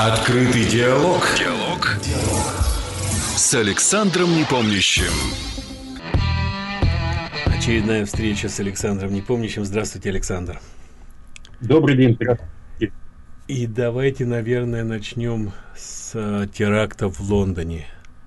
Открытый диалог. С Александром Непомнящим. Очередная встреча с Александром Непомнящим. Здравствуйте, Александр. Добрый день. И давайте, наверное, начнем с теракта в Лондоне.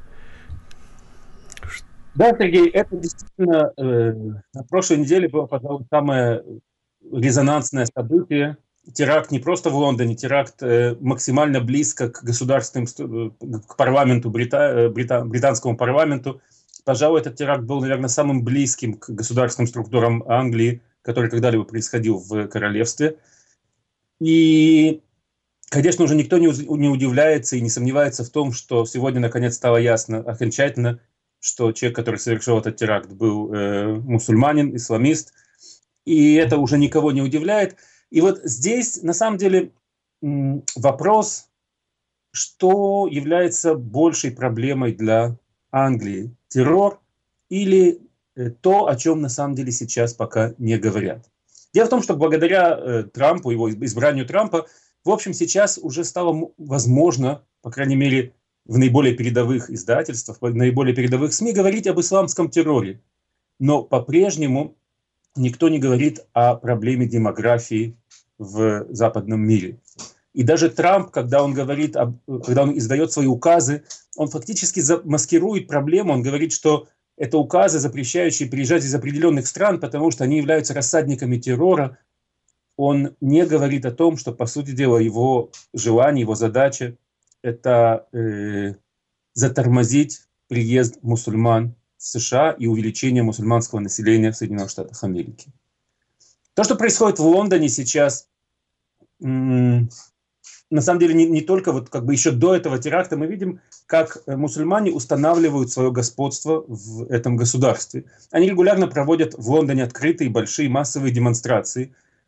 Да, Сергей, это действительно на прошлой неделе было, пожалуй, самое резонансное событие. Теракт не просто в Лондоне, теракт максимально близко к государственным, к парламенту, британскому парламенту. Пожалуй, этот теракт был, наверное, самым близким к государственным структурам Англии, который когда-либо происходил в королевстве. И, конечно, уже никто не удивляется и не сомневается в том, что сегодня, наконец, стало ясно окончательно, что человек, который совершил этот теракт, был мусульманин, исламист. И это уже никого не удивляет. И вот здесь, на самом деле, вопрос, что является большей проблемой для Англии? Террор или то, о чем на самом деле сейчас пока не говорят? Дело в том, что благодаря Трампу, его избранию Трампа, в общем, сейчас уже стало возможно, по крайней мере, в наиболее передовых издательствах, в наиболее передовых СМИ говорить об исламском терроре. Но по-прежнему никто не говорит о проблеме демографии в западном мире. И даже Трамп, когда он издает свои указы, он фактически маскирует проблему. Он говорит, что это указы, запрещающие приезжать из определенных стран, потому что они являются рассадниками террора. Он не говорит о том, что, по сути дела, его желание, его задача – это затормозить приезд мусульман в США и увеличение мусульманского населения в Соединенных Штатах Америки. То, что происходит в Лондоне сейчас, на самом деле не только вот как бы еще до этого теракта мы видим, как мусульмане устанавливают свое господство в этом государстве. Они регулярно проводят в Лондоне открытые, большие, массовые демонстрации.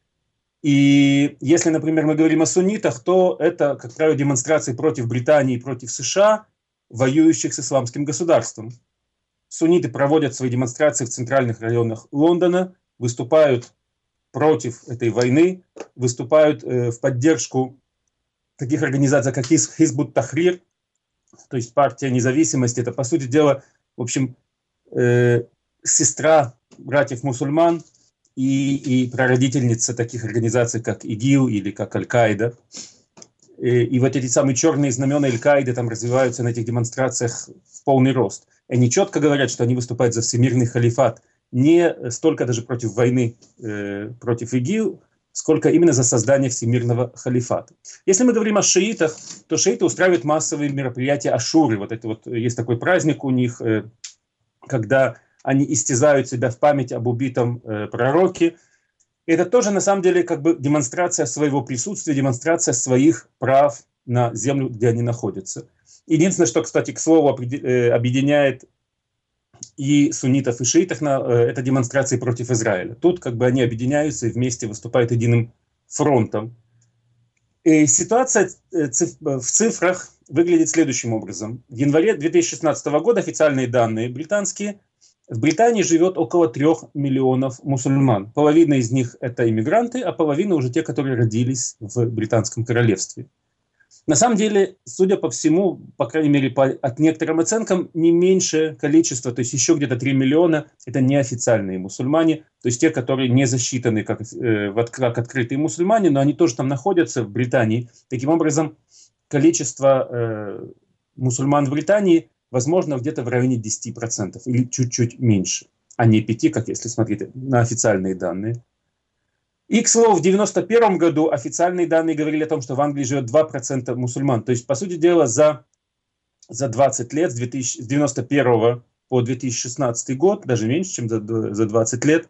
И если, например, мы говорим о суннитах, то это, как правило, демонстрации против Британии и против США, воюющих с исламским государством. Сунниты проводят свои демонстрации в центральных районах Лондона, выступают против этой войны, выступают в поддержку таких организаций, как Хизбут Тахрир, то есть партия независимости. Это, по сути дела, в общем, сестра братьев-мусульман и прародительница таких организаций, как ИГИЛ или как Аль-Каида. И вот эти самые черные знамена Аль-Каиды там развиваются на этих демонстрациях в полный рост. Они четко говорят, что они выступают за всемирный халифат. Не столько даже против войны против ИГИЛ, сколько именно за создание всемирного халифата. Если мы говорим о шиитах, то шииты устраивают массовые мероприятия Ашуры. Вот это вот есть такой праздник у них, когда они истязают себя в память об убитом пророке. И это тоже на самом деле как бы демонстрация своего присутствия, демонстрация своих прав на землю, где они находятся. Единственное, что, кстати, к слову, объединяет и суннитов, и шиитов, это демонстрации против Израиля. Тут как бы они объединяются и вместе выступают единым фронтом. И ситуация в цифрах выглядит следующим образом. В январе 2016 года официальные данные британские. В Британии живет около 3 миллионов мусульман. Половина из них это иммигранты, а половина уже те, которые родились в Британском королевстве. На самом деле, судя по всему, по крайней мере, от некоторым оценкам, не меньшее количество, то есть еще где-то 3 миллиона, это неофициальные мусульмане, то есть те, которые не засчитаны как открытые мусульмане, но они тоже там находятся в Британии. Таким образом, количество мусульман в Британии возможно где-то в районе 10% или чуть-чуть меньше, а не 5%, как если смотреть на официальные данные. И, к слову, в 1991 году официальные данные говорили о том, что в Англии живет 2% мусульман. То есть, по сути дела, за 20 лет, с 1991 по 2016 год, даже меньше, чем за 20 лет,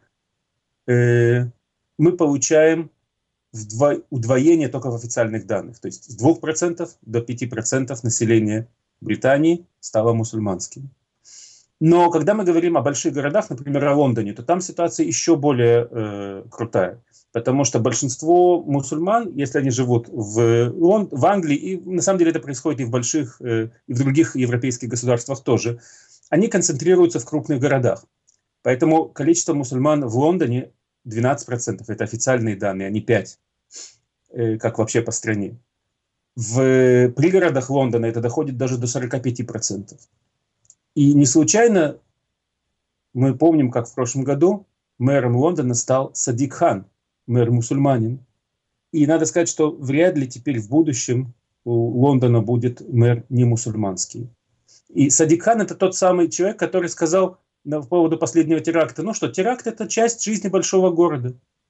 мы получаем удвоение только в официальных данных. То есть с 2% до 5% населения Британии стало мусульманским. Но когда мы говорим о больших городах, например, о Лондоне, то там ситуация еще более крутая. Потому что большинство мусульман, если они живут в Англии, и на самом деле это происходит и в больших, и в других европейских государствах тоже, они концентрируются в крупных городах. Поэтому количество мусульман в Лондоне 12%, это официальные данные, а не 5%, как вообще по стране. В пригородах Лондона это доходит даже до 45%. И не случайно мы помним, как в прошлом году мэром Лондона стал Садик Хан, мэр-мусульманин. И надо сказать, что вряд ли теперь в будущем у Лондона будет мэр не мусульманский. И Садик Хан — это тот самый человек, который сказал по поводу последнего теракта, ну что, теракт — это часть жизни большого города.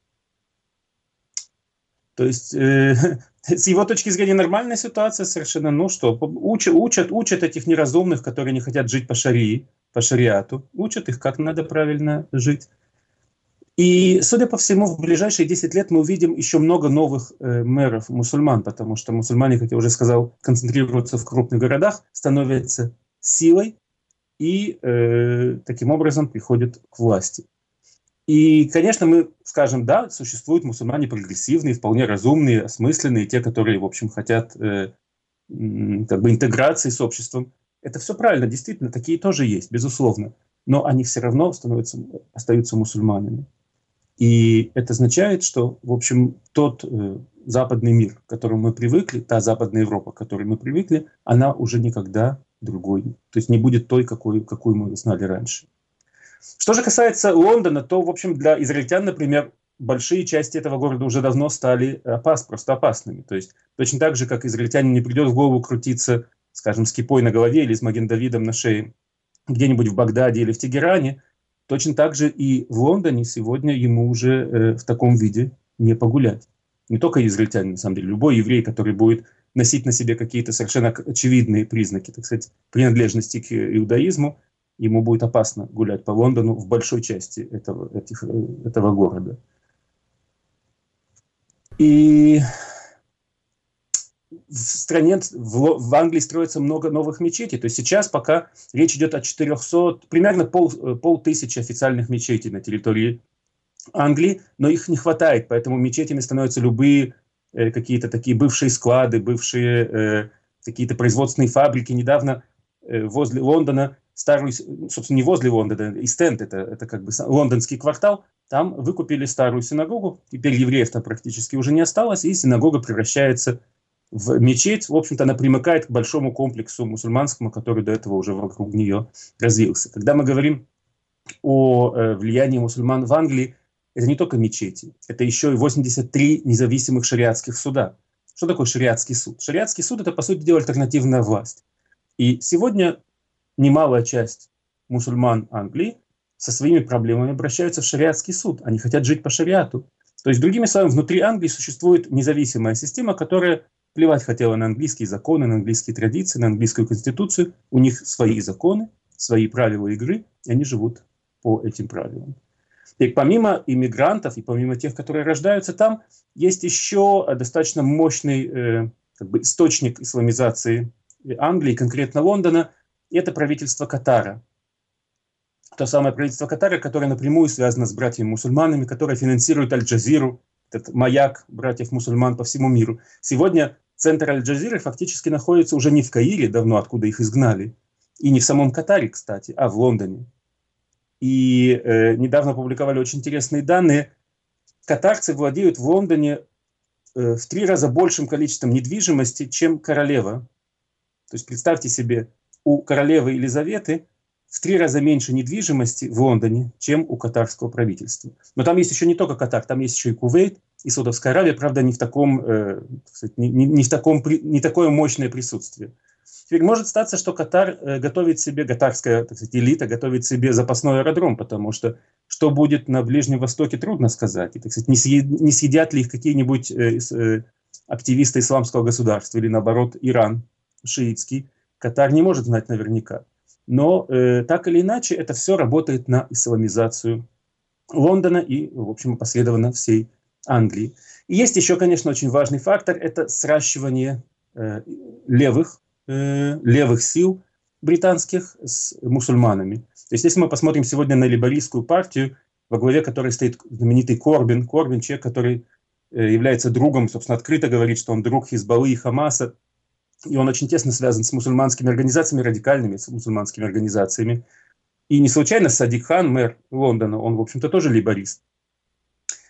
То есть с его точки зрения нормальная ситуация совершенно, ну что, учат этих неразумных, которые не хотят жить по шарии, по шариату, учат их, как надо правильно жить. И, судя по всему, в ближайшие 10 лет мы увидим еще много новых мэров мусульман, потому что мусульмане, как я уже сказал, концентрируются в крупных городах, становятся силой и таким образом приходят к власти. И, конечно, мы скажем, да, существуют мусульмане прогрессивные, вполне разумные, осмысленные, те, которые, в общем, хотят как бы интеграции с обществом. Это все правильно, действительно, такие тоже есть, безусловно. Но они все равно остаются мусульманами. И это означает, что, в общем, тот западный мир, к которому мы привыкли, та западная Европа, к которой мы привыкли, она уже никогда другой. То есть не будет той, какую мы знали раньше. Что же касается Лондона, то, в общем, для израильтян, например, большие части этого города уже давно стали просто опасными. То есть точно так же, как израильтянин не придет в голову крутиться, скажем, с кипой на голове или с Маген-Давидом на шее где-нибудь в Багдаде или в Тегеране, точно так же и в Лондоне сегодня ему уже в таком виде не погулять. Не только израильтянин, на самом деле, любой еврей, который будет носить на себе какие-то совершенно очевидные признаки, так сказать, принадлежности к иудаизму, ему будет опасно гулять по Лондону в большой части этого города. И в стране, в Англии строится много новых мечетей. То есть сейчас пока речь идет о 400, примерно полтысячи официальных мечетей на территории Англии, но их не хватает, поэтому мечетями становятся любые какие-то такие бывшие склады, бывшие какие-то производственные фабрики. Недавно возле Лондона, собственно, не возле Лондона, Ист-Энд, это как бы лондонский квартал, там выкупили старую синагогу, теперь евреев там практически уже не осталось, и синагога превращается в мечеть. В общем-то, она примыкает к большому комплексу мусульманскому, который до этого уже вокруг нее развился. Когда мы говорим о влиянии мусульман в Англии, это не только мечети, это еще и 83 независимых шариатских суда. Что такое шариатский суд? Шариатский суд — это, по сути дела, альтернативная власть. И сегодня немалая часть мусульман Англии со своими проблемами обращаются в шариатский суд. Они хотят жить по шариату. То есть, другими словами, внутри Англии существует независимая система, которая плевать хотела на английские законы, на английские традиции, на английскую конституцию. У них свои законы, свои правила игры, и они живут по этим правилам. И помимо иммигрантов и помимо тех, которые рождаются там, есть еще достаточно мощный как бы источник исламизации Англии, конкретно Лондона, и это правительство Катара. То самое правительство Катара, которое напрямую связано с братьями-мусульманами, которое финансирует Аль-Джазиру, этот маяк братьев-мусульман по всему миру. Сегодня центр Аль-Джазиры фактически находится уже не в Каире, давно откуда их изгнали, и не в самом Катаре, кстати, а в Лондоне. И недавно опубликовали очень интересные данные. Катарцы владеют в Лондоне в 3 раза большим количеством недвижимости, чем королева. То есть представьте себе, у королевы Елизаветы в 3 раза меньше недвижимости в Лондоне, чем у катарского правительства. Но там есть еще не только Катар, там есть еще и Кувейт, и Саудовская Аравия, правда, не такое мощное присутствие. Теперь может статься, что Катар готовит себе, катарская, так сказать, элита готовит себе запасной аэродром, потому что будет на Ближнем Востоке, трудно сказать. И, так сказать, не съедят ли их какие-нибудь активисты исламского государства или, наоборот, Иран шиитский. Катар не может знать наверняка. Но так или иначе это все работает на исламизацию Лондона и, в общем, опосредованно всей Англии. И есть еще, конечно, очень важный фактор – это сращивание левых сил британских с мусульманами. То есть если мы посмотрим сегодня на лейбористскую партию, во главе которой стоит знаменитый Корбин, человек, который является другом, собственно, открыто говорит, что он друг Хизбаллы и Хамаса, и он очень тесно связан с мусульманскими организациями, радикальными с мусульманскими организациями. И не случайно Садик Хан, мэр Лондона, он, в общем-то, тоже лейборист.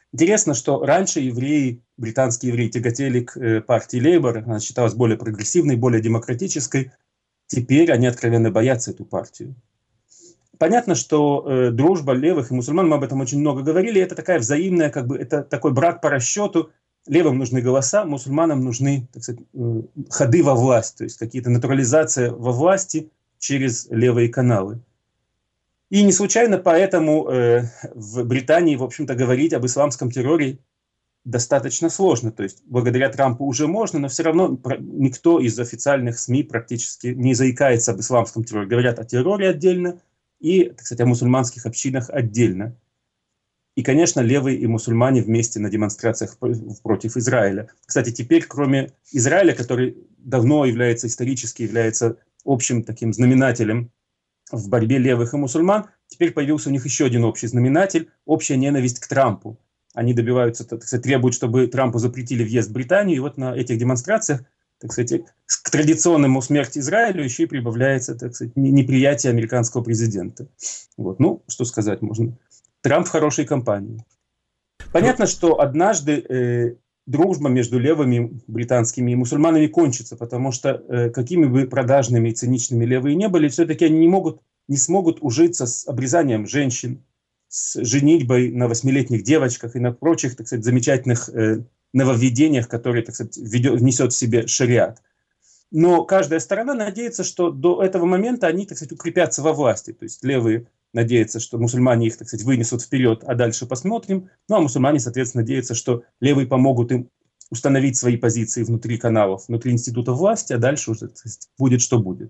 Интересно, что раньше евреи, британские евреи, тяготели к партии Лейбор, она считалась более прогрессивной, более демократической. Теперь они откровенно боятся эту партию. Понятно, что дружба левых и мусульман, мы об этом очень много говорили, это такая взаимная, это такой брак по расчету. Левым нужны голоса, мусульманам нужны, так сказать, ходы во власть, то есть какие-то натурализация во власти через левые каналы. И не случайно поэтому в Британии, в общем-то, говорить об исламском терроре достаточно сложно. То есть благодаря Трампу уже можно, но все равно никто из официальных СМИ практически не заикается об исламском терроре. Говорят о терроре отдельно и, так сказать, о мусульманских общинах отдельно. И, конечно, левые и мусульмане вместе на демонстрациях против Израиля. Кстати, теперь, кроме Израиля, который давно исторически является общим таким знаменателем в борьбе левых и мусульман, теперь появился у них еще один общий знаменатель – общая ненависть к Трампу. Они добиваются, так сказать, требуют, чтобы Трампу запретили въезд в Британию, и вот на этих демонстрациях, так сказать, к традиционному смерти Израилю еще и прибавляется, так сказать, неприятие американского президента. Вот. Ну, что сказать можно. Трамп в хорошей компании. Понятно, что однажды дружба между левыми британскими и мусульманами кончится, потому что какими бы продажными и циничными левые не были, все-таки они не смогут ужиться с обрезанием женщин, с женитьбой на 8-летних девочках и на прочих, так сказать, замечательных нововведениях, которые, так сказать, внесет в себе шариат. Но каждая сторона надеется, что до этого момента они, так сказать, укрепятся во власти. То есть левые надеются, что мусульмане их, так сказать, вынесут вперед, а дальше посмотрим. Ну а мусульмане, соответственно, надеются, что левые помогут им установить свои позиции внутри каналов, внутри института власти, а дальше уже, так сказать, будет, что будет.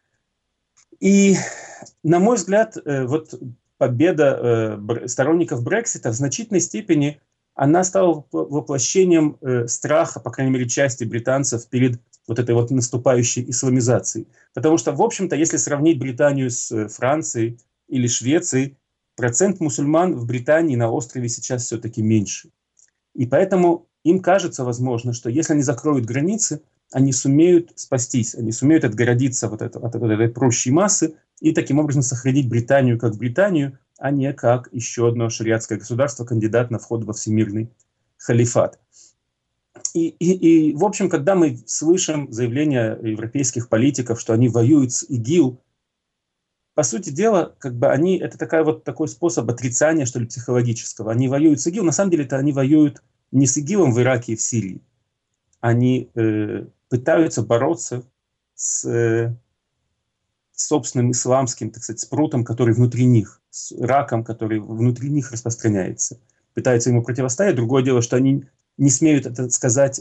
И, на мой взгляд, вот победа сторонников Брексита в значительной степени она стала воплощением страха, по крайней мере, части британцев перед вот этой вот наступающей исламизацией. Потому что, в общем-то, если сравнить Британию с Францией или Швецией, процент мусульман в Британии на острове сейчас все-таки меньше. И поэтому им кажется, возможно, что если они закроют границы, они сумеют спастись, они сумеют отгородиться от этой прущей массы и таким образом сохранить Британию как Британию, а не как еще одно шариатское государство, кандидат на вход во всемирный халифат. И в общем, когда мы слышим заявления европейских политиков, что они воюют с ИГИЛ, по сути дела, это такой способ отрицания, что ли, психологического. Они воюют с ИГИЛ, на самом деле они воюют не с ИГИЛом в Ираке и в Сирии. Они пытаются бороться с собственным исламским, так сказать, спрутом, который внутри них, с раком, который внутри них распространяется. Пытаются ему противостоять. Другое дело, что они не смеют это сказать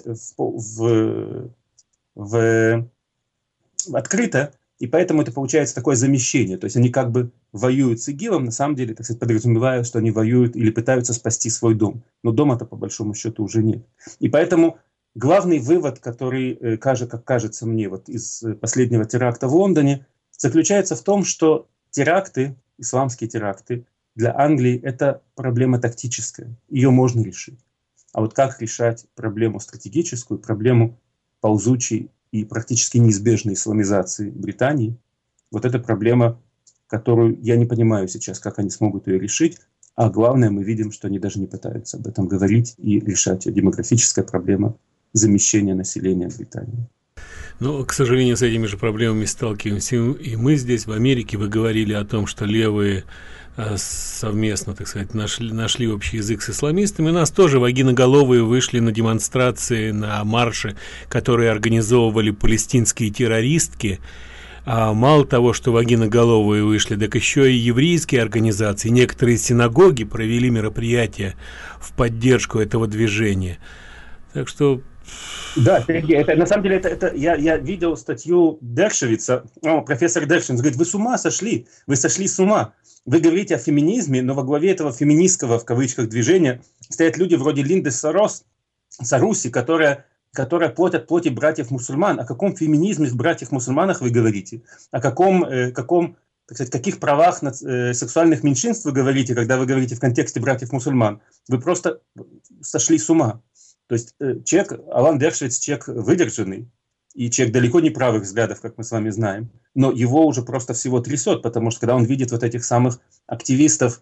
открыто, и поэтому это получается такое замещение. То есть они как бы воюют с ИГИЛом, на самом деле, так сказать, подразумевая, что они воюют или пытаются спасти свой дом. Но дома-то, по большому счету, уже нет. И поэтому главный вывод, который, как кажется мне, вот из последнего теракта в Лондоне, заключается в том, что теракты, исламские теракты, для Англии это проблема тактическая. Ее можно решить. А вот как решать проблему стратегическую, проблему ползучей и практически неизбежной исламизации Британии, вот эта проблема, которую я не понимаю сейчас, как они смогут ее решить. А главное, мы видим, что они даже не пытаются об этом говорить и решать. Демографическая проблема замещения населения Британии. Но, к сожалению, с этими же проблемами сталкиваемся и мы здесь, в Америке. Вы говорили о том, что левые совместно, так сказать, нашли общий язык с исламистами. У нас тоже вагиноголовые вышли на демонстрации, на марши, которые организовывали палестинские террористки. А мало того, что вагиноголовые вышли, так еще и еврейские организации, некоторые синагоги провели мероприятия в поддержку этого движения. Так что... Да, Сергей, на самом деле, я видел статью Дершевица, профессор Дершевиц, говорит, вы с ума сошли, вы сошли с ума. Вы говорите о феминизме, но во главе этого феминистского, в кавычках, движения стоят люди вроде Линды Саруси, которая плоть плоти братьев мусульман. О каком феминизме в братьях-мусульманах вы говорите? О так сказать, каких правах сексуальных меньшинств вы говорите, когда вы говорите в контексте братьев-мусульман? Вы просто сошли с ума. То есть Алан Дершевиц человек выдержанный, и человек далеко не правых взглядов, как мы с вами знаем, но его уже просто всего трясет, потому что когда он видит вот этих самых активистов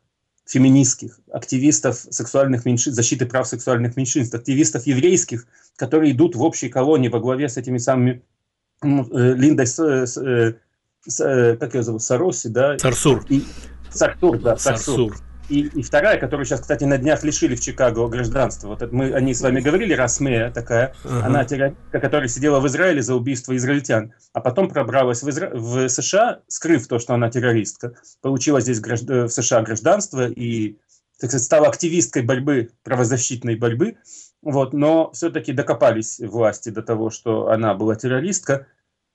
феминистских, активистов сексуальных меньшинств, защиты прав сексуальных меньшинств, активистов еврейских, которые идут в общей колонии во главе с этими самыми Линдой, как ее зовут, Сароси, да? Сарсур. Сарсур, да, Сарсур. И вторая, которую сейчас, кстати, на днях лишили в Чикаго гражданства. Вот это мы о ней с вами говорили, Расмея такая. Она террористка, которая сидела в Израиле за убийство израильтян, а потом пробралась в США, скрыв то, что она террористка. Получила здесь в США гражданство и, так сказать, стала активисткой борьбы, правозащитной борьбы. Вот, но все-таки докопались власти до того, что она была террористка.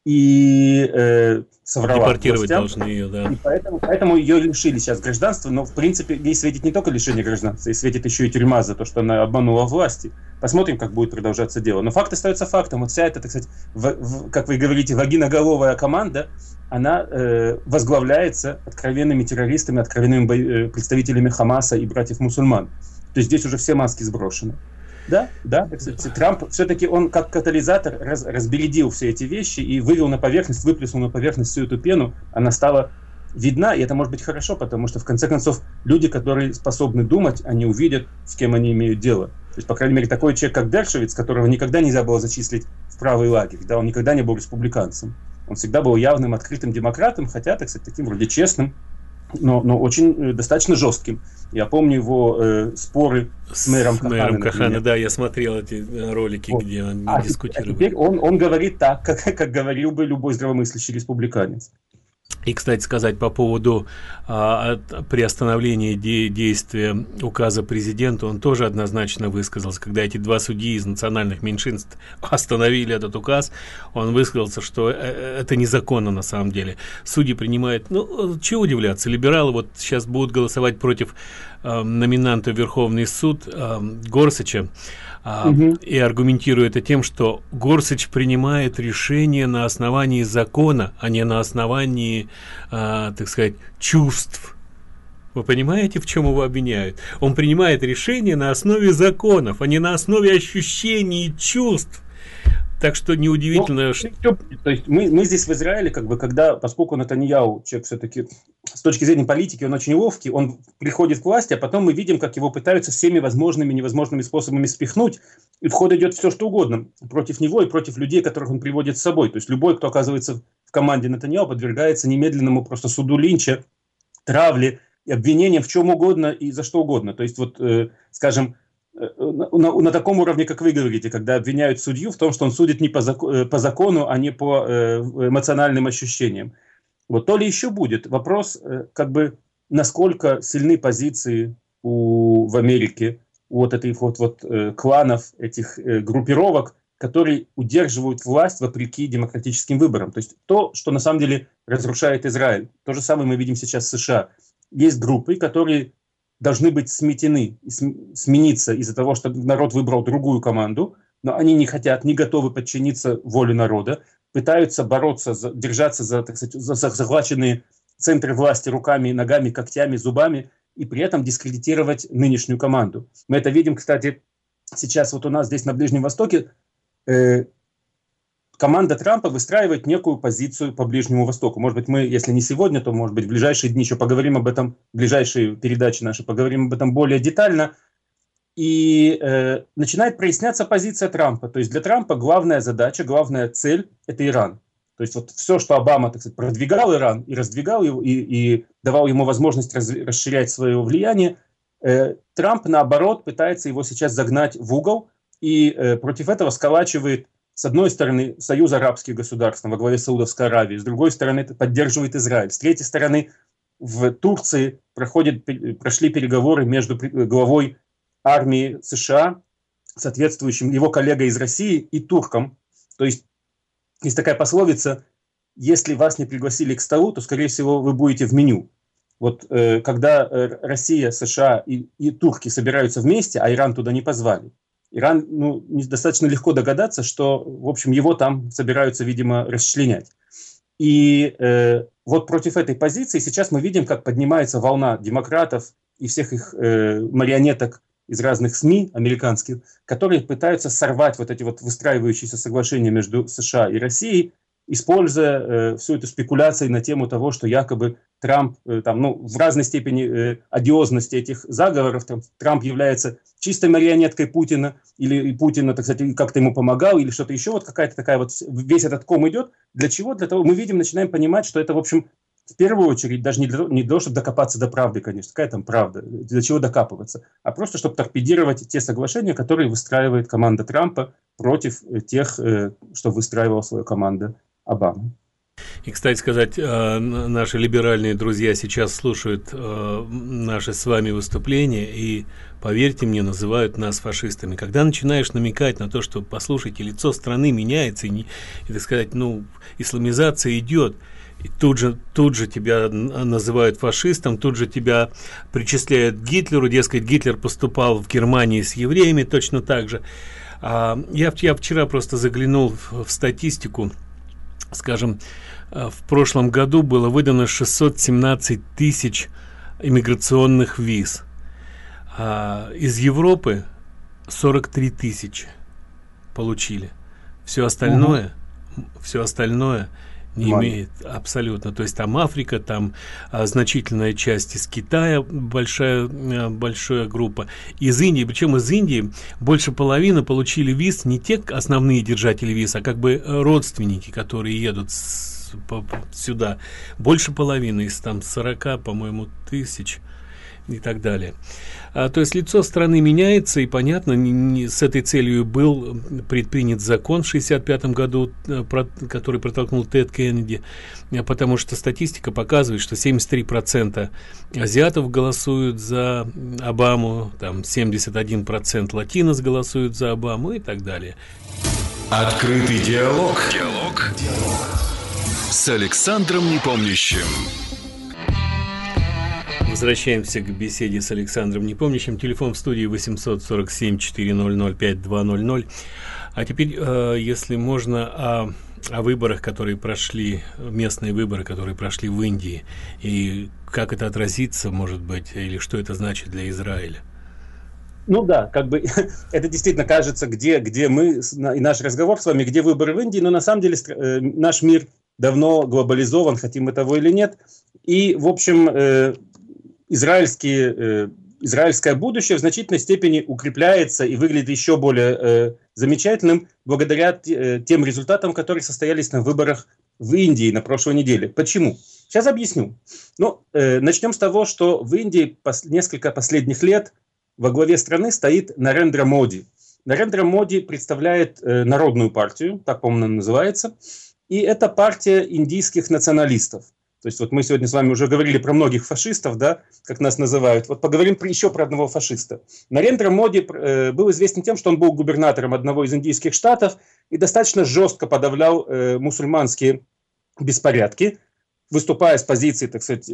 И соврала. Депортировать должны ее, да. И поэтому ее лишили сейчас гражданства, но в принципе ей светит не только лишение гражданства, ей светит еще и тюрьма за то, что она обманула власти. Посмотрим, как будет продолжаться дело. Но факт остается фактом. Вот вся эта, так сказать, как вы говорите, вагиноголовая команда, она возглавляется откровенными террористами, откровенными представителями Хамаса и братьев-мусульман. То есть здесь уже все маски сброшены. Да, кстати, Трамп все-таки он как катализатор разбередил все эти вещи и вывел на поверхность, выплеснул на поверхность всю эту пену, она стала видна, и это может быть хорошо, потому что в конце концов люди, которые способны думать, они увидят, с кем они имеют дело. То есть, по крайней мере, такой человек, как Дершевиц, которого никогда нельзя было зачислить в правый лагерь, да, он никогда не был республиканцем, он всегда был явным, открытым демократом, хотя, так сказать, таким вроде честным, но очень достаточно жестким. Я помню его споры с мэром Кахана. Да, я смотрел эти ролики, вот, где он дискутировал. Теперь он говорит так, как говорил бы любой здравомыслящий республиканец. И, кстати сказать, по поводу приостановления действия указа президента, он тоже однозначно высказался. Когда эти два судьи из национальных меньшинств остановили этот указ, он высказался, что это незаконно на самом деле. Судьи принимают, чего удивляться, либералы вот сейчас будут голосовать против номинанта в Верховный суд Горсача, и аргументирую это тем, что Горсач принимает решение на основании закона, а не на основании, так сказать, чувств. Вы понимаете, в чем его обвиняют? Он принимает решение на основе законов, а не на основе ощущений и чувств. Так что неудивительно, что... То есть мы здесь в Израиле, поскольку Нетаньяху, человек все-таки с точки зрения политики, он очень ловкий, он приходит к власти, а потом мы видим, как его пытаются всеми возможными и невозможными способами спихнуть, и в ход идет все, что угодно против него и против людей, которых он приводит с собой. То есть любой, кто оказывается в команде Нетаньяху, подвергается немедленному просто суду линча, травле, обвинениям в чем угодно и за что угодно. То есть скажем, на таком уровне, как вы говорите, когда обвиняют судью в том, что он судит не по закону, а не по эмоциональным ощущениям. Вот то ли еще будет. Вопрос, насколько сильны позиции в Америке у этих кланов, этих группировок, которые удерживают власть вопреки демократическим выборам. То есть то, что на самом деле разрушает Израиль. То же самое мы видим сейчас в США. Есть группы, которые должны быть сметены, смениться из-за того, что народ выбрал другую команду, но они не хотят, не готовы подчиниться воле народа, пытаются бороться, держаться за захваченные центры власти руками, ногами, когтями, зубами, и при этом дискредитировать нынешнюю команду. Мы это видим, кстати, сейчас вот у нас здесь на Ближнем Востоке команда Трампа выстраивает некую позицию по Ближнему Востоку. Может быть, мы, если не сегодня, то, может быть, в ближайшие дни еще поговорим об этом, в ближайшие передачи наши поговорим об этом более детально. И начинает проясняться позиция Трампа. То есть для Трампа главная задача, главная цель – это Иран. То есть вот все, что Обама, так сказать, продвигал Иран и раздвигал его, и давал ему возможность расширять свое влияние, Трамп, наоборот, пытается его сейчас загнать в угол и против этого сколачивает, с одной стороны, союз арабских государств во главе Саудовской Аравии, с другой стороны, поддерживает Израиль. С третьей стороны, в Турции прошли переговоры между главой армии США, соответствующим его коллегой из России, и турком. То есть есть такая пословица: если вас не пригласили к столу, то, скорее всего, вы будете в меню. Вот когда Россия, США и турки собираются вместе, а Иран туда не позвали, Иран, достаточно легко догадаться, что, в общем, его там собираются, видимо, расчленять. И вот против этой позиции сейчас мы видим, как поднимается волна демократов и всех их марионеток из разных СМИ американских, которые пытаются сорвать вот эти вот выстраивающиеся соглашения между США и Россией используя всю эту спекуляцию на тему того, что якобы Трамп, в разной степени одиозности этих заговоров, Трамп является чистой марионеткой Путина, или Путин, так сказать, как-то ему помогал, или что-то еще, вот какая-то такая вот, весь этот ком идет. Для чего? Для того, мы видим, начинаем понимать, что это, в общем, в первую очередь, даже не для того, чтобы докопаться до правды, конечно, какая там правда, для чего докапываться, а просто, чтобы торпедировать те соглашения, которые выстраивает команда Трампа против тех, что выстраивала свою команда Обамы. И, кстати сказать, наши либеральные друзья сейчас слушают наши с вами выступления и, поверьте мне, называют нас фашистами. Когда начинаешь намекать на то, что, послушайте, лицо страны меняется, и так сказать, исламизация идет, и тут же тебя называют фашистом, тут же тебя причисляют к Гитлеру, дескать, Гитлер поступал в Германии с евреями точно так же. Я вчера просто заглянул в статистику. Скажем, в прошлом году было выдано 617 тысяч иммиграционных виз. Из Европы 43 тысячи получили. Все остальное не имеет абсолютно. То есть там Африка, там значительная часть из Китая, большая группа. Из Индии, причем из Индии больше половины получили виз не те основные держатели виз, а как бы родственники, которые едут сюда. Больше половины из там 40, по-моему, тысяч и так далее. То есть лицо страны меняется, и понятно, с этой целью был предпринят закон в 1965 году, который протолкнул Тед Кеннеди, потому что статистика показывает, что 73% азиатов голосуют за Обаму, там 71% латинос голосуют за Обаму и так далее. Открытый диалог. С Александром Непомнящим. Возвращаемся к беседе с Александром Непомнящим. Телефон в студии 847-400-5200. А теперь, если можно, о выборах, которые прошли, местные выборы, которые прошли в Индии, и как это отразится, может быть, или что это значит для Израиля. Ну да, как бы это действительно кажется, где мы, и наш разговор с вами, где выборы в Индии, но на самом деле наш мир давно глобализован, хотим мы того или нет, и, в общем, израильское будущее в значительной степени укрепляется и выглядит еще более замечательным благодаря тем результатам, которые состоялись на выборах в Индии на прошлой неделе. Почему? Сейчас объясню. Начнем с того, что в Индии несколько последних лет во главе страны стоит Нарендра Моди. Нарендра Моди представляет Народную партию, так, по-моему, она называется, и это партия индийских националистов. То есть вот мы сегодня с вами уже говорили про многих фашистов, да, как нас называют. Вот поговорим еще про одного фашиста. Нарендра Моди был известен тем, что он был губернатором одного из индийских штатов и достаточно жестко подавлял мусульманские беспорядки, выступая с позиции, так сказать,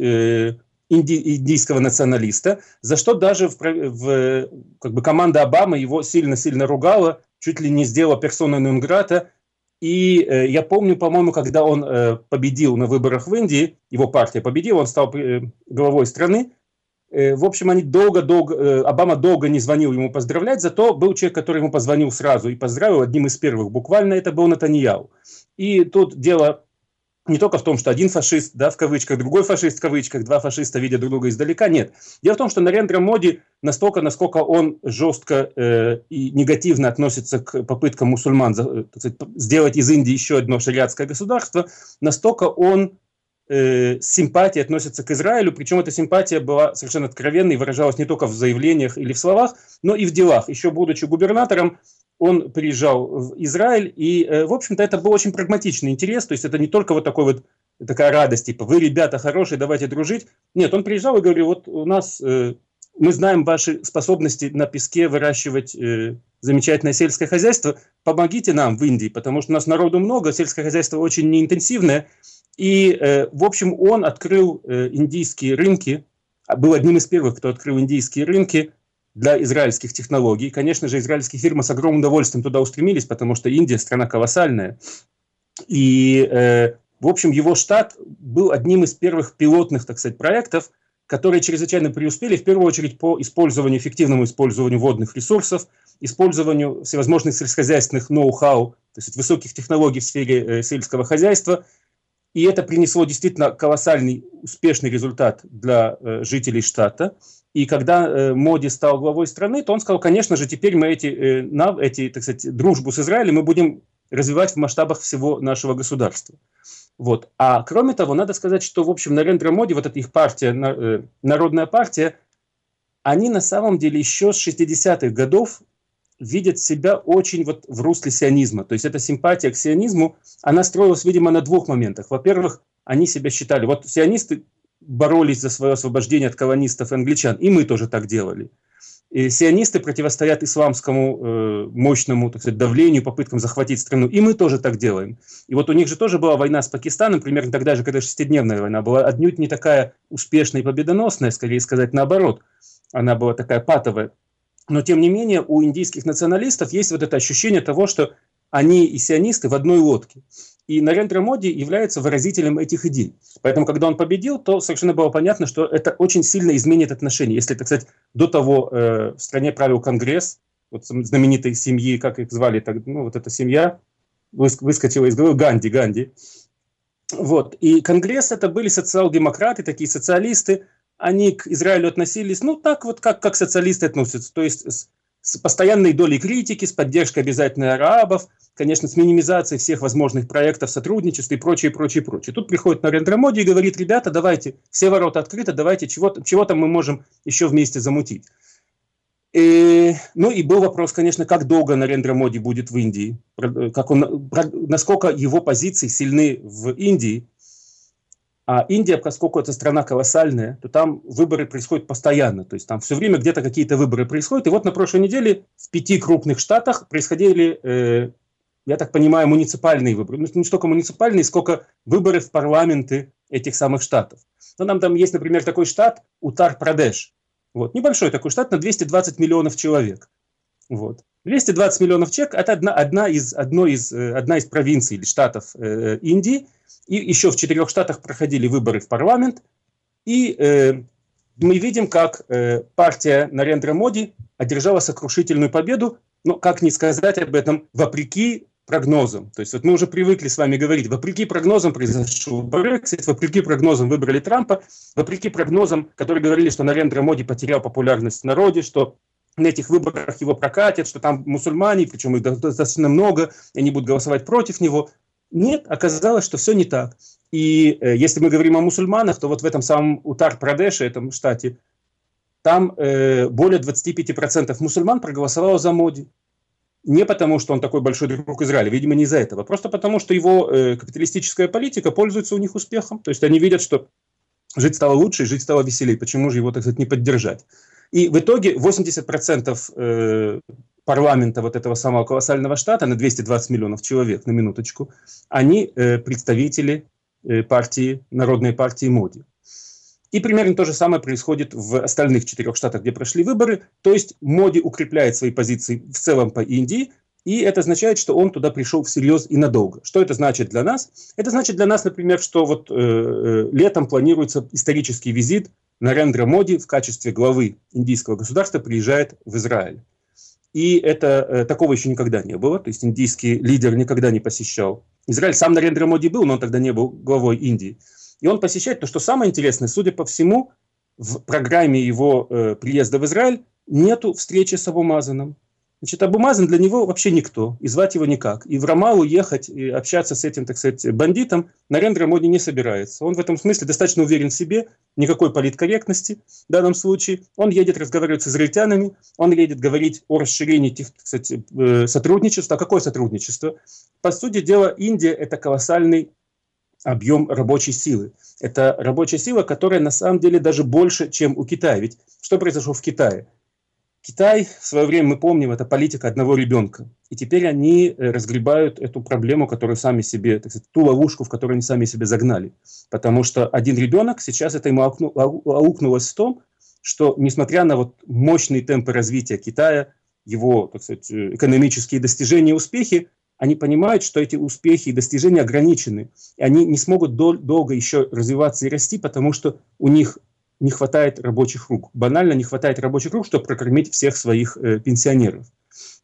индийского националиста, за что даже как бы команда Обамы его сильно-сильно ругала, чуть ли не сделала персоной нон грата. И я помню, по-моему, когда он победил на выборах в Индии, его партия победила, он стал главой страны. В общем, Обама долго не звонил ему поздравлять, зато был человек, который ему позвонил сразу и поздравил, одним из первых буквально, это был Нетаньяху. И тут дело не только в том, что один фашист, да, в кавычках, другой фашист в кавычках, два фашиста видят друг друга издалека, нет. Дело в том, что Нарендра Моди настолько, насколько он жестко и негативно относится к попыткам мусульман, так сказать, сделать из Индии еще одно шариатское государство, настолько он с симпатией относится к Израилю, причем эта симпатия была совершенно откровенной, выражалась не только в заявлениях или в словах, но и в делах. Еще будучи губернатором, он приезжал в Израиль, и, в общем-то, это был очень прагматичный интерес, то есть это не только вот такая радость, типа, вы, ребята, хорошие, давайте дружить. Нет, он приезжал и говорил, вот у нас, мы знаем ваши способности на песке выращивать замечательное сельское хозяйство, помогите нам в Индии, потому что у нас народу много, сельское хозяйство очень неинтенсивное, и, в общем, он открыл индийские рынки, был одним из первых, кто открыл индийские рынки для израильских технологий. Конечно же, израильские фирмы с огромным удовольствием туда устремились, потому что Индия страна колоссальная. И, в общем, его штат был одним из первых пилотных, так сказать, проектов, которые чрезвычайно преуспели, в первую очередь по эффективному использованию водных ресурсов. использованию всевозможных сельскохозяйственных ноу-хау, то есть высоких технологий в сфере сельского хозяйства. И это принесло действительно колоссальный успешный результат для жителей штата. И когда Моди стал главой страны, то он сказал, конечно же, теперь мы эти, так сказать, дружбу с Израилем мы будем развивать в масштабах всего нашего государства. Вот. А кроме того, надо сказать, что, в общем, Нарендра Моди, вот эта их партия, Народная партия, они на самом деле еще с 60-х годов видят себя очень вот в русле сионизма. То есть эта симпатия к сионизму, она строилась, видимо, на двух моментах. Во-первых, они себя считали, вот сионисты боролись за свое освобождение от колонистов и англичан, и мы тоже так делали. И сионисты противостоят исламскому мощному, так сказать, давлению, попыткам захватить страну, и мы тоже так делаем. И вот у них же тоже была война с Пакистаном, примерно тогда же, когда шестидневная война была, отнюдь не такая успешная и победоносная, скорее сказать наоборот. Она была такая патовая. Но, тем не менее, у индийских националистов есть вот это ощущение того, что они и сионисты в одной лодке. И Нарендра Моди является выразителем этих идей. Поэтому, когда он победил, то совершенно было понятно, что это очень сильно изменит отношения. Если, так сказать, до того в стране правил Конгресс, вот знаменитой семьи, как их звали, ну, вот эта семья выскочила из головы, Ганди. Вот. И Конгресс это были социал-демократы, такие социалисты. Они к Израилю относились, ну, так вот, как социалисты относятся. То есть с постоянной долей критики, с поддержкой обязательно арабов, конечно, с минимизацией всех возможных проектов сотрудничества и прочее. Тут приходит Нарендра Моди и говорит, ребята, давайте, все ворота открыты, давайте, чего-то мы можем еще вместе замутить. Ну и был вопрос, конечно, как долго Нарендра Моди будет в Индии, насколько его позиции сильны в Индии. А Индия, поскольку это страна колоссальная, то там выборы происходят постоянно. То есть там все время где-то какие-то выборы происходят. И вот на прошлой неделе в 5 крупных штатах происходили, я так понимаю, муниципальные выборы. Ну, не столько муниципальные, сколько выборы в парламенты этих самых штатов. Но нам там есть, например, такой штат Уттар-Прадеш. Вот. Небольшой такой штат на 220 миллионов человек. Вот. 220 миллионов человек – это одна из провинций или штатов Индии. И еще в 4 штатах проходили выборы в парламент. И мы видим, как партия Нарендра Моди одержала сокрушительную победу, но как не сказать об этом, вопреки прогнозам. То есть вот мы уже привыкли с вами говорить, вопреки прогнозам произошел Брексит, вопреки прогнозам выбрали Трампа, вопреки прогнозам, которые говорили, что Нарендра Моди потерял популярность в народе, что на этих выборах его прокатят, что там мусульмане, причем их достаточно много, и они будут голосовать против него. Нет, оказалось, что все не так. И если мы говорим о мусульманах, то вот в этом самом Уттар-Прадеше, этом штате, там более 25% мусульман проголосовало за Моди. Не потому, что он такой большой друг Израиля, видимо, не из-за этого. Просто потому, что его капиталистическая политика пользуется у них успехом. То есть они видят, что жить стало лучше и жить стало веселее. Почему же его, так сказать, не поддержать? И в итоге 80% парламента вот этого самого колоссального штата, на 220 миллионов человек, на минуточку, они представители Народной партии Моди. И примерно то же самое происходит в остальных 4 штатах, где прошли выборы. То есть Моди укрепляет свои позиции в целом по Индии, и это означает, что он туда пришел всерьез и надолго. Что это значит для нас? Это значит для нас, например, что вот летом планируется исторический визит. Нарендра Моди в качестве главы индийского государства приезжает в Израиль. И такого еще никогда не было. То есть индийский лидер никогда не посещал Израиль. Сам Нарендра Моди был, но он тогда не был главой Индии. И он посещает, то что самое интересное, судя по всему, в программе его приезда в Израиль нету встречи с Абу Мазаном. Значит, Абу Мазан для него вообще никто, и звать его никак. И в Рамаллу ехать и общаться с этим, так сказать, бандитом Нарендра Моди не собирается. Он в этом смысле достаточно уверен в себе, никакой политкорректности в данном случае. Он едет разговаривать с израильтянами, он едет говорить о расширении, так сказать, сотрудничества. А какое сотрудничество? По сути дела, Индия – это колоссальный объем рабочей силы. Это рабочая сила, которая на самом деле даже больше, чем у Китая. Ведь что произошло в Китае? Китай в свое время, мы помним, это политика одного ребенка. И теперь они разгребают эту проблему, которую сами себе, так сказать, ту ловушку, в которую они сами себе загнали. Потому что один ребенок, сейчас это ему аукнулось в том, что несмотря на вот мощные темпы развития Китая, его, так сказать, экономические достижения и успехи, они понимают, что эти успехи и достижения ограничены. И они не смогут долго еще развиваться и расти, потому что у них не хватает рабочих рук. Банально не хватает рабочих рук, чтобы прокормить всех своих пенсионеров.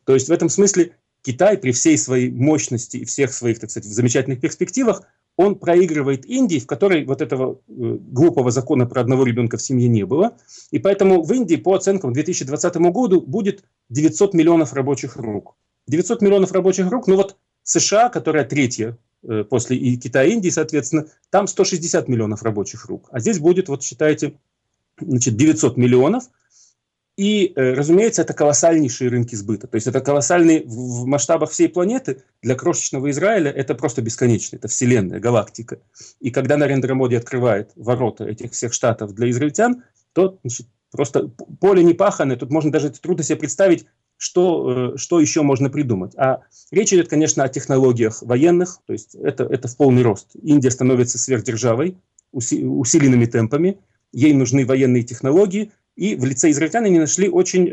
То есть в этом смысле Китай при всей своей мощности и всех своих, так сказать, замечательных перспективах, он проигрывает Индии, в которой вот этого глупого закона про одного ребенка в семье не было. И поэтому в Индии, по оценкам, к 2020 году будет 900 миллионов рабочих рук. 900 миллионов рабочих рук, ну вот США, которая третья после и Китая и Индии, соответственно, там 160 миллионов рабочих рук. А здесь будет, вот считайте, значит, 900 миллионов. И, разумеется, это колоссальнейшие рынки сбыта. То есть это колоссальные в масштабах всей планеты. Для крошечного Израиля это просто бесконечно. Это вселенная, галактика. И когда Нарендра Моди открывает ворота этих всех штатов для израильтян, то, значит, просто поле не паханое. Тут можно даже трудно себе представить, что еще можно придумать. А речь идет, конечно, о технологиях военных. То есть это в полный рост. Индия становится сверхдержавой усиленными темпами. Ей нужны военные технологии. И в лице израильтян они нашли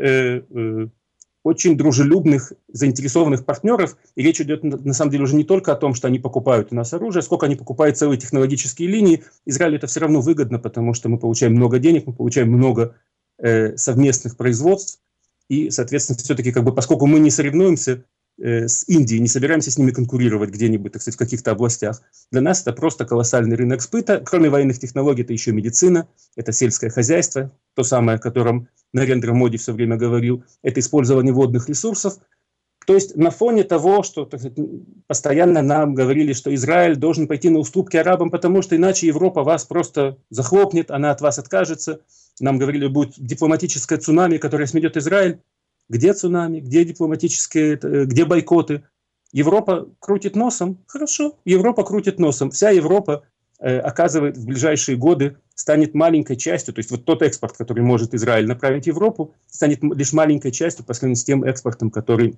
очень дружелюбных, заинтересованных партнеров. И речь идет на самом деле уже не только о том, что они покупают у нас оружие, сколько они покупают целые технологические линии. Израилю это все равно выгодно, потому что мы получаем много денег, мы получаем много совместных производств. И, соответственно, все-таки, поскольку мы не соревнуемся с Индией, не собираемся с ними конкурировать где-нибудь, так сказать, в каких-то областях. Для нас это просто колоссальный рынок сбыта. Кроме военных технологий, это еще медицина, это сельское хозяйство, то самое, о котором Нарендра Моди все время говорил, это использование водных ресурсов. То есть на фоне того, что, так сказать, постоянно нам говорили, что Израиль должен пойти на уступки арабам, потому что иначе Европа вас просто захлопнет, она от вас откажется. Нам говорили, будет дипломатическое цунами, которое сметет Израиль. Где цунами, где дипломатические, где бойкоты? Европа крутит носом? Хорошо, Европа крутит носом. Вся Европа, оказывает, в ближайшие годы станет маленькой частью, то есть вот тот экспорт, который может Израиль направить в Европу, станет лишь маленькой частью по сравнению с тем экспортом, теми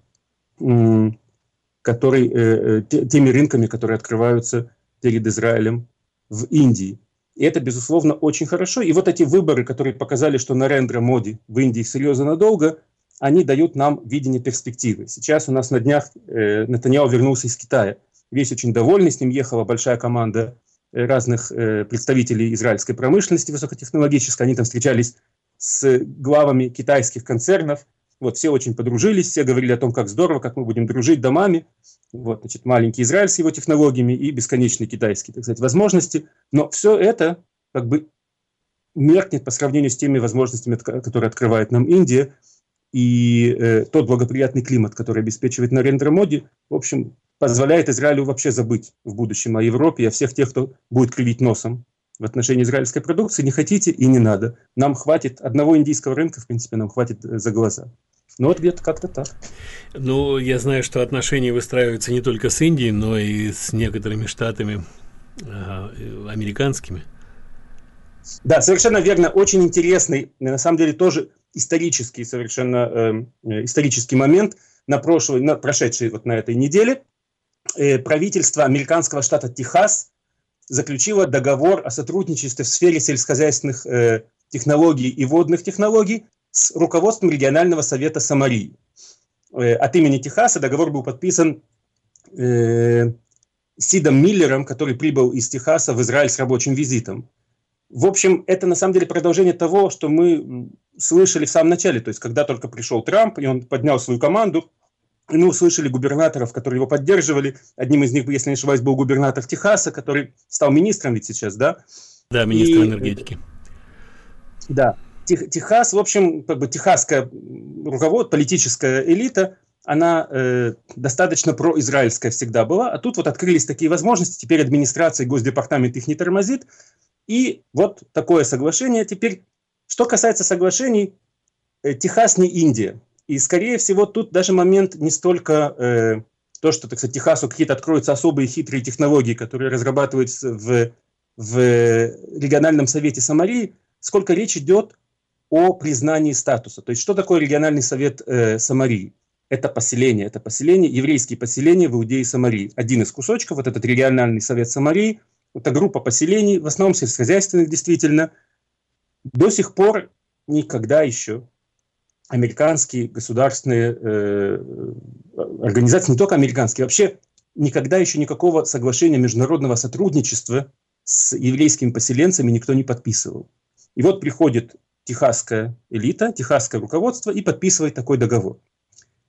рынками, которые открываются перед Израилем в Индии. И это, безусловно, очень хорошо. И вот эти выборы, которые показали, что Нарендра Моди в Индии серьезно надолго, они дают нам видение перспективы. Сейчас у нас на днях Нетаньяху вернулся из Китая. Весь очень довольный, с ним ехала большая команда разных представителей израильской промышленности высокотехнологической. Они там встречались с главами китайских концернов. Вот, все очень подружились, все говорили о том, как здорово, как мы будем дружить домами. Вот, значит, маленький Израиль с его технологиями и бесконечные китайские, так сказать, возможности. Но все это меркнет по сравнению с теми возможностями, которые открывает нам Индия. И тот благоприятный климат, который обеспечивает Нарендра Моди, в общем, позволяет Израилю вообще забыть в будущем о Европе и о всех тех, кто будет кривить носом в отношении израильской продукции. Не хотите и не надо. Нам хватит одного индийского рынка, в принципе, нам хватит за глаза. Ну вот где-то как-то так. Ну, я знаю, что отношения выстраиваются не только с Индией, но и с некоторыми штатами американскими. Да, совершенно верно. Очень интересный, на самом деле, тоже исторический совершенно исторический момент на прошедшей вот на этой неделе. Правительство американского штата Техас заключило договор о сотрудничестве в сфере сельскохозяйственных технологий и водных технологий с руководством регионального совета Самарии. От имени Техаса договор был подписан Сидом Миллером, который прибыл из Техаса в Израиль с рабочим визитом. В общем, это на самом деле продолжение того, что мы слышали в самом начале. То есть, когда только пришел Трамп, и он поднял свою команду, и мы услышали губернаторов, которые его поддерживали. Одним из них, если не ошибаюсь, был губернатор Техаса, который стал министром ведь сейчас, да? Да, министр энергетики. Да. Техас, в общем, техасская политическая элита, она достаточно произраильская всегда была. А тут вот открылись такие возможности. Теперь администрация и Госдепартамент их не тормозит. И вот такое соглашение. Теперь, что касается соглашений, Техас не Индия. И, скорее всего, тут даже момент не столько то, что, так сказать, Техасу какие-то откроются особые хитрые технологии, которые разрабатываются в региональном совете Самарии, сколько речь идет о признании статуса. То есть, что такое региональный совет Самарии? Это поселение, еврейские поселения в Иудее и Самарии. Один из кусочков, вот этот региональный совет Самарии, это группа поселений, в основном сельскохозяйственных, действительно. До сих пор никогда еще американские государственные организации, не только американские, вообще никогда еще никакого соглашения международного сотрудничества с еврейскими поселенцами никто не подписывал. И вот приходит техасская элита, техасское руководство и подписывает такой договор.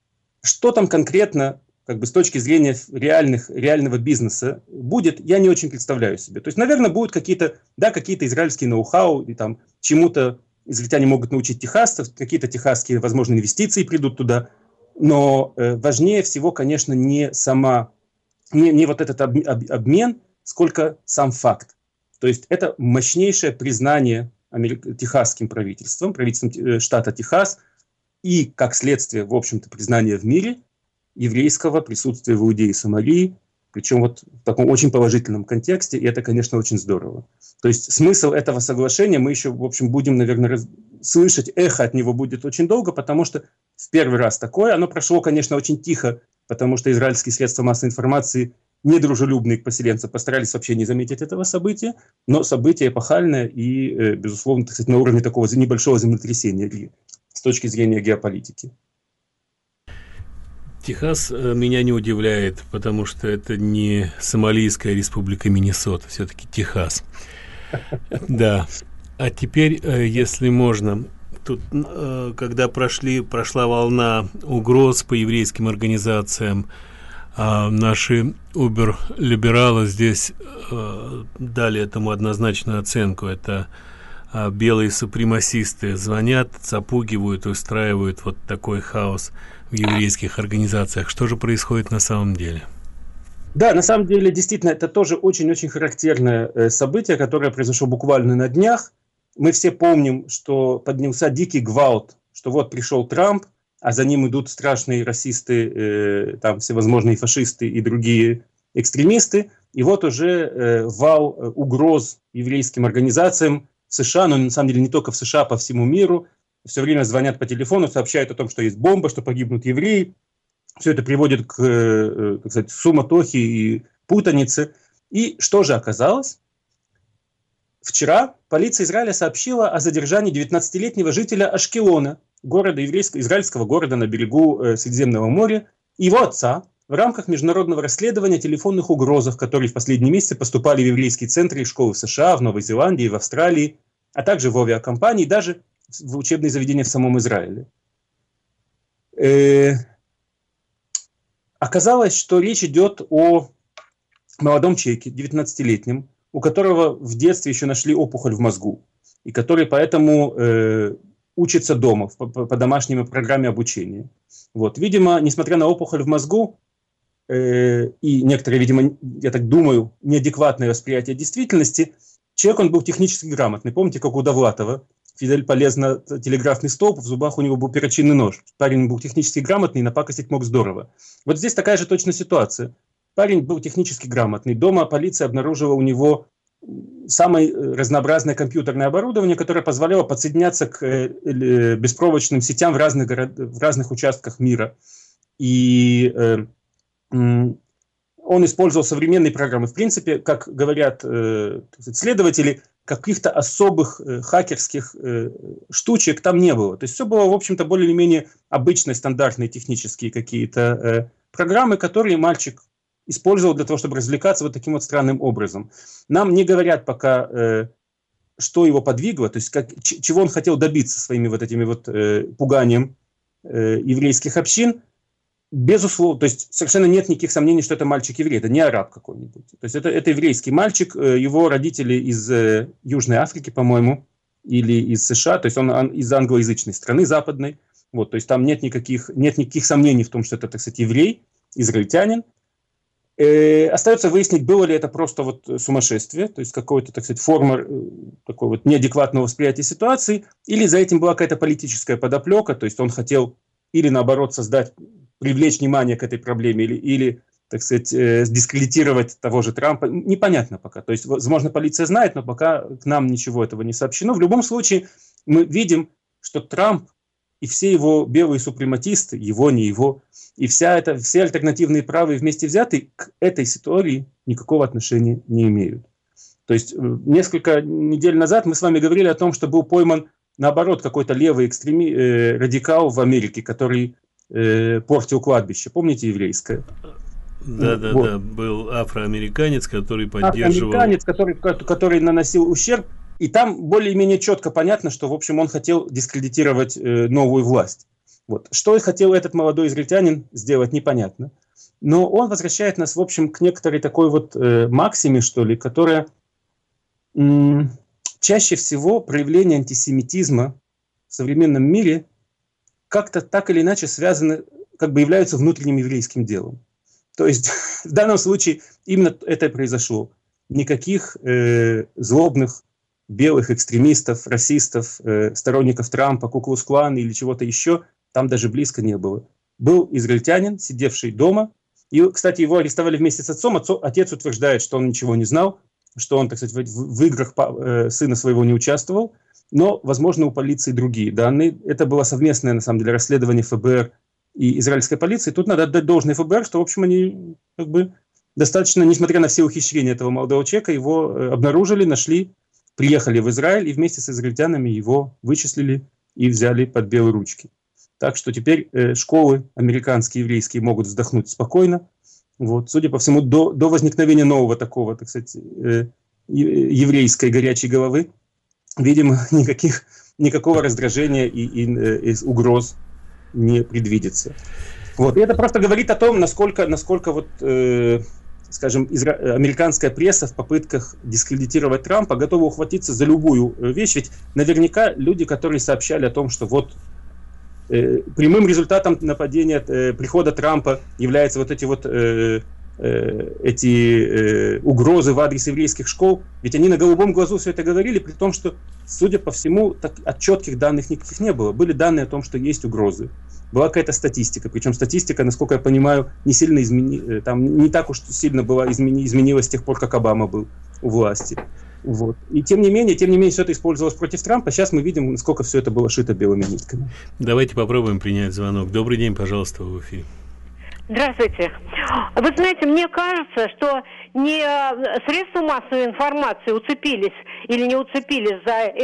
Что там конкретно, как бы с точки зрения реального бизнеса будет, я не очень представляю себе. То есть, наверное, будут какие-то израильские ноу-хау, и там чему-то израильтяне могут научить техасцев, какие-то техасские, возможно, инвестиции придут туда, но важнее всего, конечно, не вот этот обмен, сколько сам факт. То есть это мощнейшее признание техасским правительством штата Техас и, как следствие, в общем-то, признание в мире еврейского присутствия в Иудее и Самарии, причем вот в таком очень положительном контексте, и это, конечно, очень здорово. То есть смысл этого соглашения мы еще, в общем, будем, наверное, слышать, эхо от него будет очень долго, потому что в первый раз такое, оно прошло, конечно, очень тихо, потому что израильские средства массовой информации, недружелюбные к поселенцам, постарались вообще не заметить этого события, но событие эпохальное и, безусловно, так сказать, на уровне такого небольшого землетрясения с точки зрения геополитики. Техас меня не удивляет, потому что это не Сомалийская республика Миннесота, все-таки Техас. Да. А теперь, если можно, тут, когда прошла волна угроз по еврейским организациям, наши убер-либералы здесь дали этому однозначную оценку. Это белые супремасисты звонят, запугивают, устраивают вот такой хаос в еврейских организациях. Что же происходит на самом деле? Да, на самом деле, действительно, это тоже очень-очень характерное событие, которое произошло буквально на днях. Мы все помним, что поднялся дикий гвалт, что вот пришел Трамп, а за ним идут страшные расисты, там всевозможные фашисты и другие экстремисты. И вот уже вал угроз еврейским организациям в США, но на самом деле не только в США, по всему миру. Все время звонят по телефону, сообщают о том, что есть бомба, что погибнут евреи. Все это приводит к, так сказать, суматохе и путанице. И что же оказалось? Вчера полиция Израиля сообщила о задержании 19-летнего жителя Ашкелона, израильского города на берегу Средиземного моря, и его отца в рамках международного расследования о телефонных угрозах, которые в последние месяцы поступали в еврейские центры и школы в США, в Новой Зеландии, в Австралии, а также в авиакомпании, даже в учебные заведения в самом Израиле. Оказалось, что речь идет о молодом человеке, 19-летнем, у которого в детстве еще нашли опухоль в мозгу, и который поэтому учится дома, по домашней программе обучения. Вот. Видимо, несмотря на опухоль в мозгу и некоторые, видимо, я так думаю, неадекватное восприятие действительности, человек, он был технически грамотный. Помните, как у Довлатова? Фидель полез на телеграфный столб, в зубах у него был перочинный нож. Парень был технически грамотный и напакостить мог здорово. Вот здесь такая же точно ситуация. Парень был технически грамотный. Дома полиция обнаружила у него самое разнообразное компьютерное оборудование, которое позволяло подсоединяться к беспроводным сетям в разных участках мира. И он использовал современные программы. В принципе, как говорят следователи, каких-то особых хакерских штучек там не было. То есть все было, в общем-то, более или менее обычные, стандартные технические какие-то программы, которые мальчик использовал для того, чтобы развлекаться вот таким вот странным образом. Нам не говорят пока, что его подвигло, то есть чего он хотел добиться своими вот этими вот пуганием еврейских общин. Безусловно, то есть совершенно нет никаких сомнений, что это мальчик-еврей, это не араб какой-нибудь. То есть это еврейский мальчик, его родители из Южной Африки, по-моему, или из США, то есть он из англоязычной страны, западной. Вот, то есть там нет никаких сомнений в том, что это, так сказать, еврей, израильтянин. Остается выяснить, было ли это просто вот сумасшествие, то есть какая-то, так сказать, форма такой вот неадекватного восприятия ситуации, или за этим была какая-то политическая подоплека, то есть он хотел или наоборот привлечь внимание к этой проблеме, или так сказать, дискредитировать того же Трампа, непонятно пока. То есть, возможно, полиция знает, но пока к нам ничего этого не сообщено. В любом случае, мы видим, что Трамп и все его белые супрематисты, его, не его, и все альтернативные правые вместе взятые к этой ситуации никакого отношения не имеют. То есть несколько недель назад мы с вами говорили о том, что был пойман, наоборот, какой-то левый радикал в Америке, который портил кладбище. Помните, еврейское? Да, был афроамериканец, который поддерживал... Афроамериканец, который наносил ущерб. И там более-менее четко понятно, что, в общем, он хотел дискредитировать новую власть. Вот. Что хотел этот молодой израильтянин сделать, непонятно. Но он возвращает нас, в общем, к некоторой такой вот максиме, что ли, которая чаще всего проявление антисемитизма в современном мире как-то так или иначе связаны, как бы являются внутренним еврейским делом. То есть в данном случае именно это и произошло. Никаких злобных белых экстремистов, расистов, сторонников Трампа, Ку-клукс-клана или чего-то еще там даже близко не было. Был израильтянин, сидевший дома. И, кстати, его арестовали вместе с отцом. Отец утверждает, что он ничего не знал, что он, так сказать, в играх сына своего не участвовал. Но, возможно, у полиции другие данные. Это было совместное, на самом деле, расследование ФБР и израильской полиции. Тут надо отдать должное ФБР, что, в общем, они как бы достаточно, несмотря на все ухищрения этого молодого человека, его обнаружили, нашли, приехали в Израиль и вместе с израильтянами его вычислили и взяли под белые ручки. Так что теперь школы американские, еврейские могут вздохнуть спокойно. Вот. Судя по всему, до возникновения нового такого, так сказать, еврейской горячей головы, видимо, никакого раздражения и угроз не предвидится. Вот. И это просто говорит о том, насколько вот, скажем, американская пресса в попытках дискредитировать Трампа готова ухватиться за любую вещь. Ведь наверняка люди, которые сообщали о том, что вот прямым результатом нападения, прихода Трампа являются вот эти вот угрозы в адрес еврейских школ, ведь они на голубом глазу все это говорили, при том, что, судя по всему, от четких данных никаких не было. Были данные о том, что есть угрозы. Была какая-то статистика, причем статистика, насколько я понимаю, не сильно там не так уж сильно изменилась с тех пор, как Обама был у власти. Вот. И тем не менее, все это использовалось против Трампа. Сейчас мы видим, насколько все это было шито белыми нитками. Давайте попробуем принять звонок. Добрый день, пожалуйста, в эфире. Здравствуйте. Вы знаете, мне кажется, что не средства массовой информации уцепились или не уцепились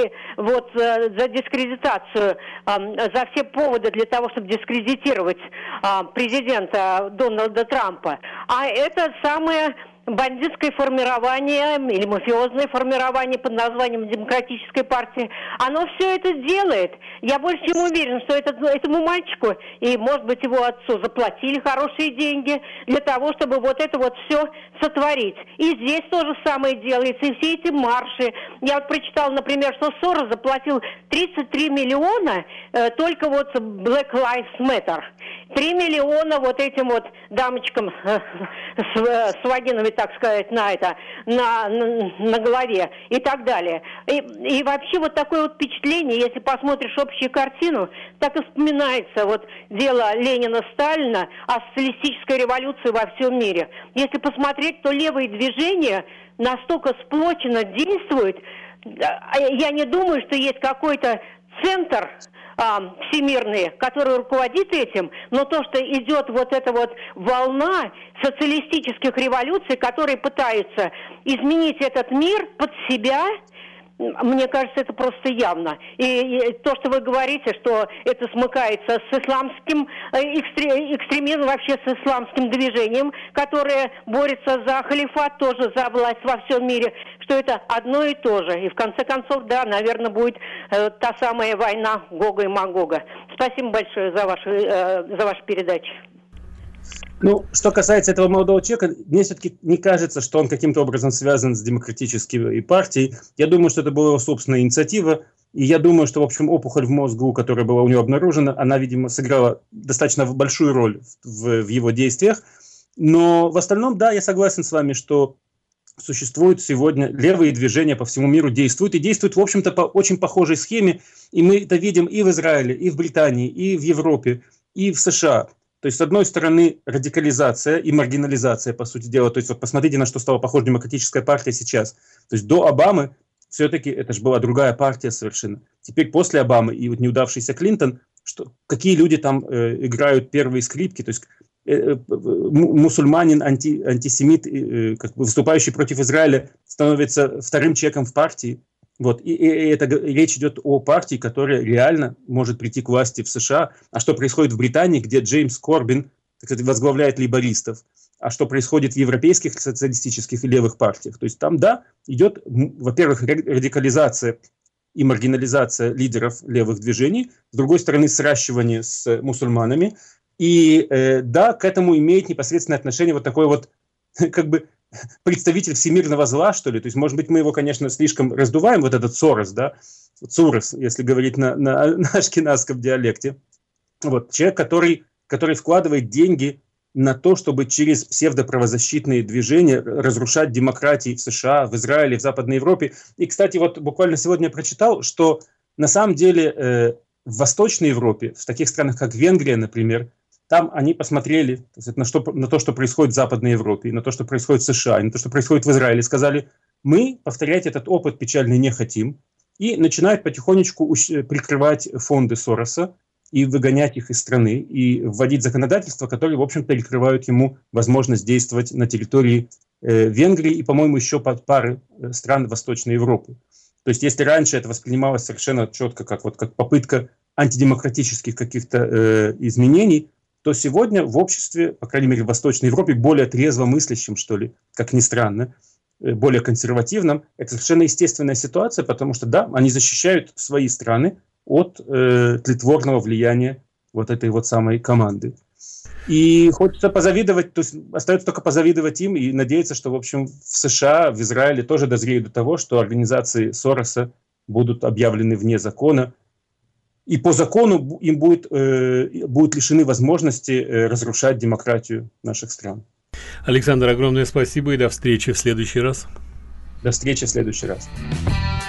за дискредитацию, за все поводы для того, чтобы дискредитировать президента Дональда Трампа, а это самое бандитское формирование или мафиозное формирование под названием Демократической партии, оно все это делает. Я больше чем уверен, что этому мальчику и, может быть, его отцу заплатили хорошие деньги для того, чтобы вот это вот все сотворить. И здесь то же самое делается, и все эти марши. Я вот прочитала, например, что Сорос заплатил 33 миллиона только вот Black Lives Matter. 3 миллиона вот этим вот дамочкам с вагинами, так сказать, на голове и так далее. И вообще вот такое вот впечатление, если посмотришь общую картину, так и вспоминается вот дело Ленина-Сталина о социалистической революции во всем мире. Если посмотреть, то левые движения настолько сплоченно действуют. Я не думаю, что есть какой-то центр всемирный, который руководит этим, но то, что идет вот эта вот волна социалистических революций, которые пытаются изменить этот мир под себя, мне кажется, это просто явно. И то, что вы говорите, что это смыкается с исламским экстремизмом, вообще с исламским движением, которое борется за халифат, тоже за власть во всем мире, что это одно и то же. И в конце концов, да, наверное, будет та самая война Гога и Магога. Спасибо большое за вашу передачу. Ну, что касается этого молодого человека, мне все-таки не кажется, что он каким-то образом связан с демократической партией. Я думаю, что это была его собственная инициатива. И я думаю, что, в общем, опухоль в мозгу, которая была у него обнаружена, она, видимо, сыграла достаточно большую роль в его действиях. Но в остальном, да, я согласен с вами, что существуют сегодня левые движения по всему миру, действуют. И действуют, в общем-то, по очень похожей схеме. И мы это видим и в Израиле, и в Британии, и в Европе, и в США. То есть, с одной стороны, радикализация и маргинализация, по сути дела. То есть, вот посмотрите, на что стала похожа демократическая партия сейчас. То есть, до Обамы все-таки это же была другая партия совершенно. Теперь после Обамы и вот неудавшийся Клинтон, какие люди там играют первые скрипки. То есть, мусульманин, антисемит, как бы выступающий против Израиля, становится вторым человеком в партии. Вот. И речь идет о партии, которая реально может прийти к власти в США. А что происходит в Британии, где Джеймс Корбин, так сказать, возглавляет лейбористов? А что происходит в европейских социалистических и левых партиях? То есть там, да, идет, во-первых, радикализация и маргинализация лидеров левых движений, с другой стороны, сращивание с мусульманами. И да, к этому имеет непосредственное отношение вот такой вот, как бы, представитель всемирного зла, что ли. То есть, может быть, мы его, конечно, слишком раздуваем, вот этот Сорос, да, Цурос, если говорить на ашкеназском диалекте. Вот, человек, который вкладывает деньги на то, чтобы через псевдоправозащитные движения разрушать демократии в США, в Израиле, в Западной Европе. И, кстати, вот буквально сегодня я прочитал, что на самом деле в Восточной Европе, в таких странах, как Венгрия, например, там они посмотрели на то, что происходит в Западной Европе, и на то, что происходит в США, и на то, что происходит в Израиле, сказали, мы повторять этот опыт печальный не хотим, и начинают потихонечку прикрывать фонды Сороса и выгонять их из страны, и вводить законодательства, которые, в общем, перекрывают ему возможность действовать на территории Венгрии и, по-моему, еще пары стран Восточной Европы. То есть, если раньше это воспринималось совершенно четко как попытка антидемократических каких-то изменений, то сегодня в обществе, по крайней мере в Восточной Европе, более трезво мыслящим, что ли, как ни странно, более консервативным, это совершенно естественная ситуация, потому что, да, они защищают свои страны от тлетворного влияния вот этой вот самой команды. И хочется позавидовать, то есть остается только позавидовать им и надеяться, что, в общем, в США, в Израиле тоже дозреют до того, что организации Сороса будут объявлены вне закона, и по закону им будут лишены возможности разрушать демократию наших стран. Александр, огромное спасибо и до встречи в следующий раз. До встречи в следующий раз.